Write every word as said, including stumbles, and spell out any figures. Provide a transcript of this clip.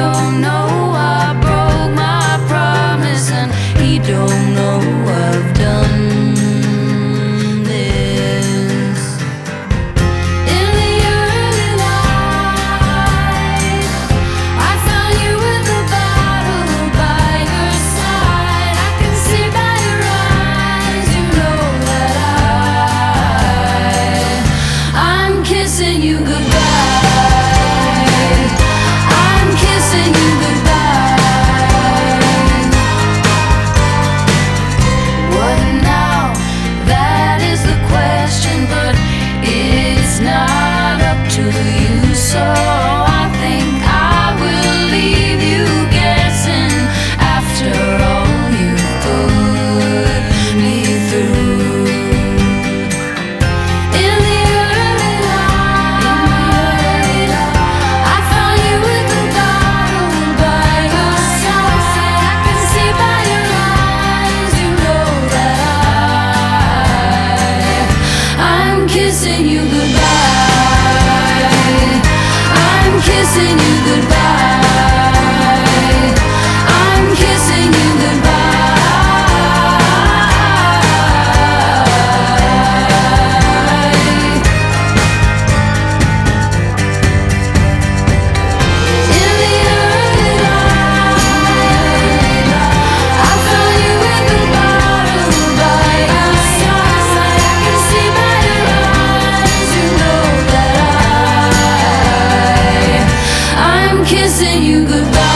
don't know I broke my promise, and he don't know I've done this. In the early light, I found you with a bottle by your side. I can see by your eyes, you know that I I'm kissing you goodbye. So I think I will leave you guessing after all you've put me through. In the early light, I found you with a bottle by your side. I can see by your eyes, you know that I I'm kissing you goodbye. Kissing you goodbye. I'm kissing you goodbye. In the early light, I found you with a bottle by your side. I can see by your eyes, you know that I I'm kissing you goodbye.